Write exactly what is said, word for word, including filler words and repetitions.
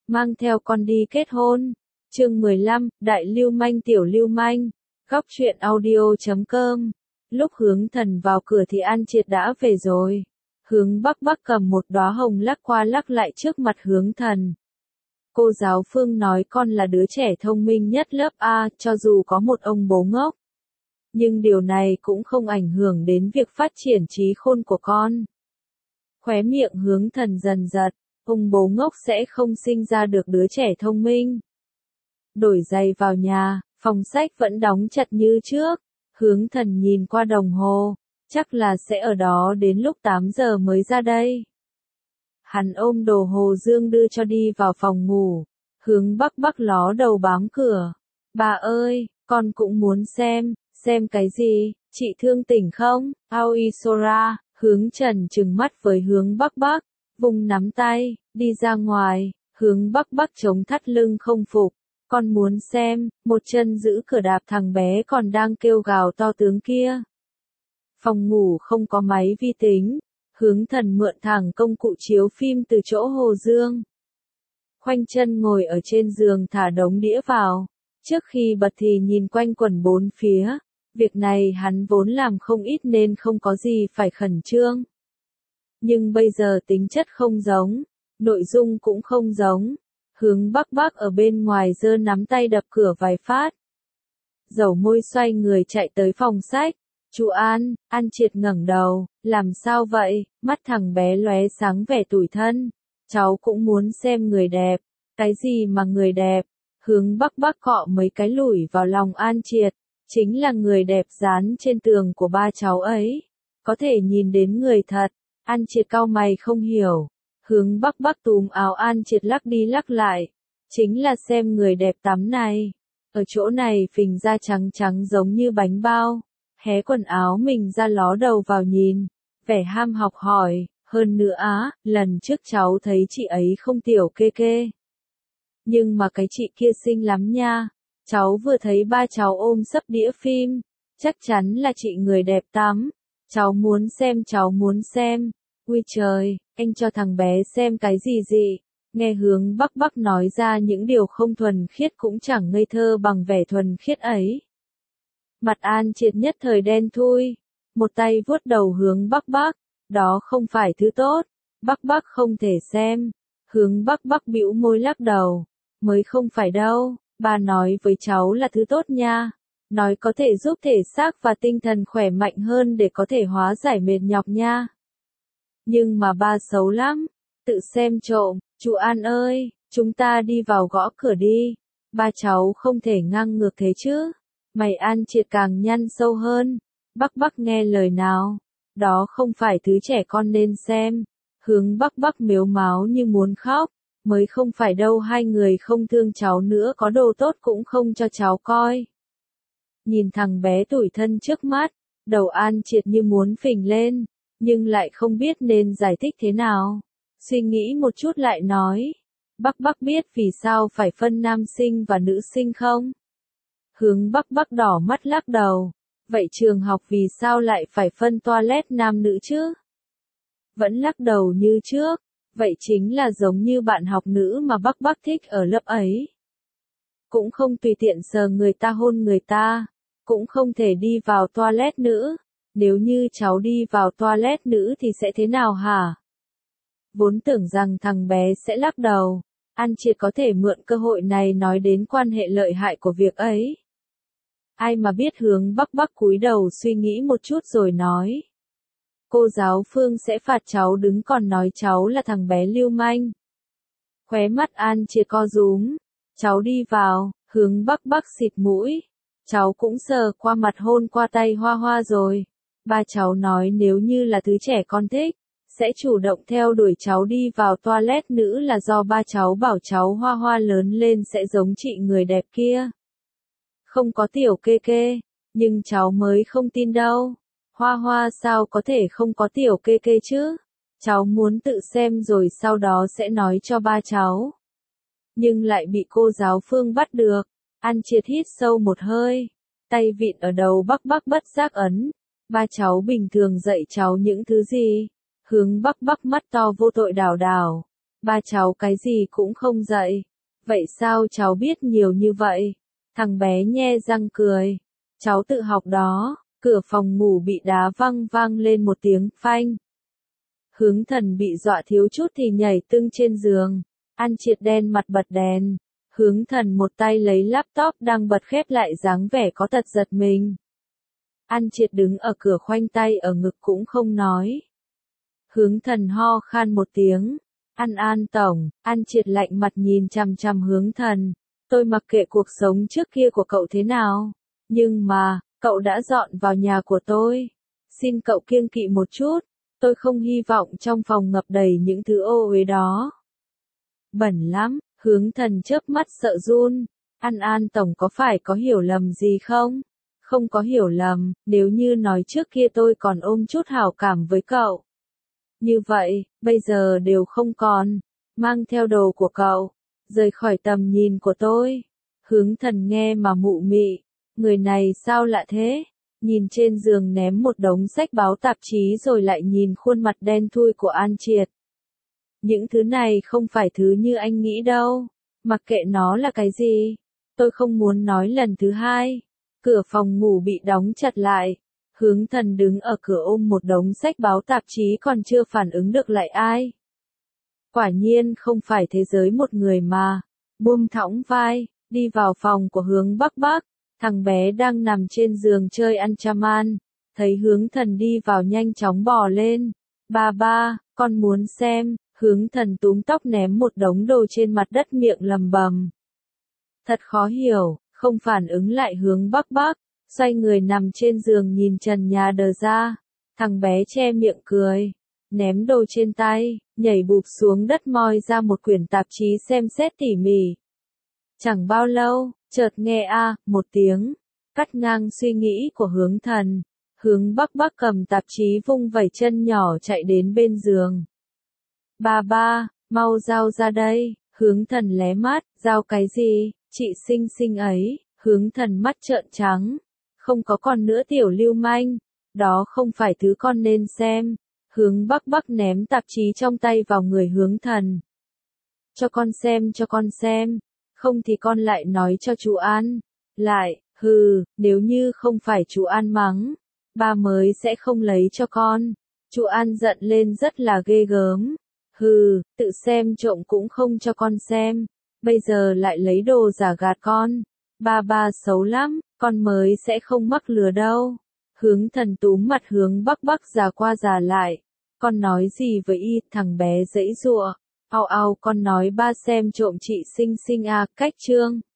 mang theo con đi kết hôn. Chương mười lăm, Đại lưu manh tiểu lưu manh. Góc truyện audio chấm com. Lúc Hướng Thần vào cửa thì An Triệt đã về rồi. Hướng Bắc Bắc cầm một đóa hồng lắc qua lắc lại trước mặt Hướng Thần. Cô giáo Phương nói con là đứa trẻ thông minh nhất lớp A, cho dù có một ông bố ngốc. Nhưng điều này cũng không ảnh hưởng đến việc phát triển trí khôn của con. Khóe miệng Hướng Thần dần giật, ông bố ngốc sẽ không sinh ra được đứa trẻ thông minh. Đổi giày vào nhà, phòng sách vẫn đóng chặt như trước. Hướng Thần nhìn qua đồng hồ, chắc là sẽ ở đó đến lúc tám giờ mới ra đây. Hắn ôm đồ Hồ Dương đưa cho đi vào phòng ngủ. Hướng Bắc Bắc ló đầu bám cửa. Bà ơi, con cũng muốn xem, xem cái gì, chị thương tỉnh không? Aoisora, Hướng Trần trừng mắt với Hướng Bắc Bắc, vùng nắm tay, đi ra ngoài. Hướng Bắc Bắc chống thắt lưng không phục. Con muốn xem, một chân giữ cửa đạp thằng bé còn đang kêu gào to tướng kia. Phòng ngủ không có máy vi tính. Hướng Thần mượn thẳng công cụ chiếu phim từ chỗ Hồ Dương. Khoanh chân ngồi ở trên giường thả đống đĩa vào. Trước khi bật thì nhìn quanh quẩn bốn phía. Việc này hắn vốn làm không ít nên không có gì phải khẩn trương. Nhưng bây giờ tính chất không giống, nội dung cũng không giống. Hướng Bắc Bắc ở bên ngoài giơ nắm tay đập cửa vài phát. Dầu môi xoay người chạy tới phòng sách. Chú An, An Triệt ngẩng đầu, làm sao vậy? Mắt thằng bé lóe sáng vẻ tủi thân. Cháu cũng muốn xem người đẹp. Cái gì mà người đẹp? Hướng Bắc Bắc cọ mấy cái lủi vào lòng An Triệt. Chính là người đẹp dán trên tường của ba cháu ấy. Có thể nhìn đến người thật. An Triệt cau mày không hiểu. Hướng Bắc Bắc túm áo An Triệt lắc đi lắc lại. Chính là xem người đẹp tắm này. Ở chỗ này phình ra trắng trắng giống như bánh bao. Hé quần áo mình ra ló đầu vào nhìn. Vẻ ham học hỏi. Hơn nữa á, lần trước cháu thấy chị ấy không tiểu kê kê. Nhưng mà cái chị kia xinh lắm nha. Cháu vừa thấy ba cháu ôm sấp đĩa phim. Chắc chắn là chị người đẹp tắm. Cháu muốn xem cháu muốn xem. Ui trời, anh cho thằng bé xem cái gì gì. Nghe Hướng Bắc Bắc nói ra những điều không thuần khiết cũng chẳng ngây thơ bằng vẻ thuần khiết ấy. Mặt An Triệt nhất thời đen thui. Một tay vuốt đầu Hướng Bắc Bắc. Đó không phải thứ tốt. Bắc Bắc không thể xem. Hướng Bắc Bắc bĩu môi lắc đầu. Mới không phải đâu. Bà nói với cháu là thứ tốt nha. Nói có thể giúp thể xác và tinh thần khỏe mạnh hơn để có thể hóa giải mệt nhọc nha. Nhưng mà ba xấu lắm. Tự xem trộm. Chú An ơi, chúng ta đi vào gõ cửa đi. Ba cháu không thể ngang ngược thế chứ. Mày An Triệt càng nhăn sâu hơn. Bắc Bắc nghe lời nào. Đó không phải thứ trẻ con nên xem. Hướng Bắc Bắc mếu máo như muốn khóc. Mới không phải đâu, hai người không thương cháu nữa, có đồ tốt cũng không cho cháu coi. Nhìn thằng bé tủi thân trước mắt, đầu An Triệt như muốn phình lên, nhưng lại không biết nên giải thích thế nào. Suy nghĩ một chút lại nói. Bắc Bắc biết vì sao phải phân nam sinh và nữ sinh không? Hướng Bắc Bắc đỏ mắt lắc đầu. Vậy trường học vì sao lại phải phân toilet nam nữ chứ? Vẫn lắc đầu như trước. Vậy chính là giống như bạn học nữ mà Bắc Bắc thích ở lớp ấy. Cũng không tùy tiện sờ người ta hôn người ta. Cũng không thể đi vào toilet nữ. Nếu như cháu đi vào toilet nữ thì sẽ thế nào hả? Vốn tưởng rằng thằng bé sẽ lắc đầu. An Triệt có thể mượn cơ hội này nói đến quan hệ lợi hại của việc ấy. Ai mà biết Hướng Bắc Bắc cúi đầu suy nghĩ một chút rồi nói. Cô giáo Phương sẽ phạt cháu đứng còn nói cháu là thằng bé lưu manh. Khóe mắt An Triệt co rúm. Cháu đi vào, Hướng Bắc Bắc xịt mũi. Cháu cũng sờ qua mặt hôn qua tay Hoa Hoa rồi. Ba cháu nói nếu như là thứ trẻ con thích, sẽ chủ động theo đuổi cháu đi vào toilet nữ là do ba cháu bảo cháu Hoa Hoa lớn lên sẽ giống chị người đẹp kia. Không có tiểu kê kê, nhưng cháu mới không tin đâu. Hoa Hoa sao có thể không có tiểu kê kê chứ? Cháu muốn tự xem rồi sau đó sẽ nói cho ba cháu. Nhưng lại bị cô giáo Phương bắt được. An Triệt hít sâu một hơi. Tay vịn ở đầu Bắc Bắc bất giác ấn. Ba cháu bình thường dạy cháu những thứ gì? Hướng Bắc Bắc mắt to vô tội đảo đảo. Ba cháu cái gì cũng không dạy. Vậy sao cháu biết nhiều như vậy? Thằng bé nhe răng cười. Cháu tự học đó. Cửa phòng ngủ bị đá văng vang lên một tiếng phanh. Hướng Thần bị dọa thiếu chút thì nhảy tưng trên giường. An Triệt đen mặt bật đèn. Hướng Thần một tay lấy laptop đang bật khép lại dáng vẻ có tật giật mình. An Triệt đứng ở cửa khoanh tay ở ngực cũng không nói. Hướng Thần ho khan một tiếng. An An tổng, An Triệt lạnh mặt nhìn chằm chằm Hướng Thần. Tôi mặc kệ cuộc sống trước kia của cậu thế nào. Nhưng mà, cậu đã dọn vào nhà của tôi. Xin cậu kiêng kỵ một chút. Tôi không hy vọng trong phòng ngập đầy những thứ ô uế đó. Bẩn lắm, Hướng Thần chớp mắt sợ run. An An tổng có phải có hiểu lầm gì không? Không có hiểu lầm, nếu như nói trước kia tôi còn ôm chút hảo cảm với cậu. Như vậy, bây giờ đều không còn. Mang theo đồ của cậu, rời khỏi tầm nhìn của tôi. Hướng Thần nghe mà mụ mị. Người này sao lạ thế? Nhìn trên giường ném một đống sách báo tạp chí rồi lại nhìn khuôn mặt đen thui của An Triệt. Những thứ này không phải thứ như anh nghĩ đâu. Mặc kệ nó là cái gì. Tôi không muốn nói lần thứ hai. Cửa phòng ngủ bị đóng chặt lại. Hướng Thần đứng ở cửa ôm một đống sách báo tạp chí còn chưa phản ứng được lại ai. Quả nhiên không phải thế giới một người mà. Buông thõng vai, đi vào phòng của Hướng Bắc Bắc. Thằng bé đang nằm trên giường chơi ăn chaman. Thấy Hướng Thần đi vào nhanh chóng bò lên. Ba ba, con muốn xem. Hướng Thần túm tóc ném một đống đồ trên mặt đất miệng lầm bầm. Thật khó hiểu, không phản ứng lại Hướng Bắc Bắc. Xoay người nằm trên giường nhìn trần nhà đờ ra. Thằng bé che miệng cười. Ném đồ trên tay, nhảy bụp xuống đất moi ra một quyển tạp chí xem xét tỉ mỉ. Chẳng bao lâu, chợt nghe a một tiếng, cắt ngang suy nghĩ của Hướng Thần. Hướng Bắc Bắc cầm tạp chí vung vẩy chân nhỏ chạy đến bên giường. Ba ba, mau giao ra đây. Hướng Thần lé mắt, giao cái gì, chị xinh xinh ấy. Hướng Thần mắt trợn trắng. Không có con nữa tiểu lưu manh. Đó không phải thứ con nên xem. Hướng Bắc Bắc ném tạp chí trong tay vào người Hướng Thần. Cho con xem cho con xem. Không thì con lại nói cho chú An. Lại, hừ, nếu như không phải chú An mắng, ba mới sẽ không lấy cho con. Chú An giận lên rất là ghê gớm. Hừ, tự xem trộm cũng không cho con xem. Bây giờ lại lấy đồ giả gạt con. Ba ba xấu lắm, con mới sẽ không mắc lừa đâu. Hướng Thần túm mặt Hướng Bắc Bắc già qua già lại. Con nói gì với y, thằng bé giãy giụa. Ao ao con nói ba xem trộm chị xinh xinh à, cách chương.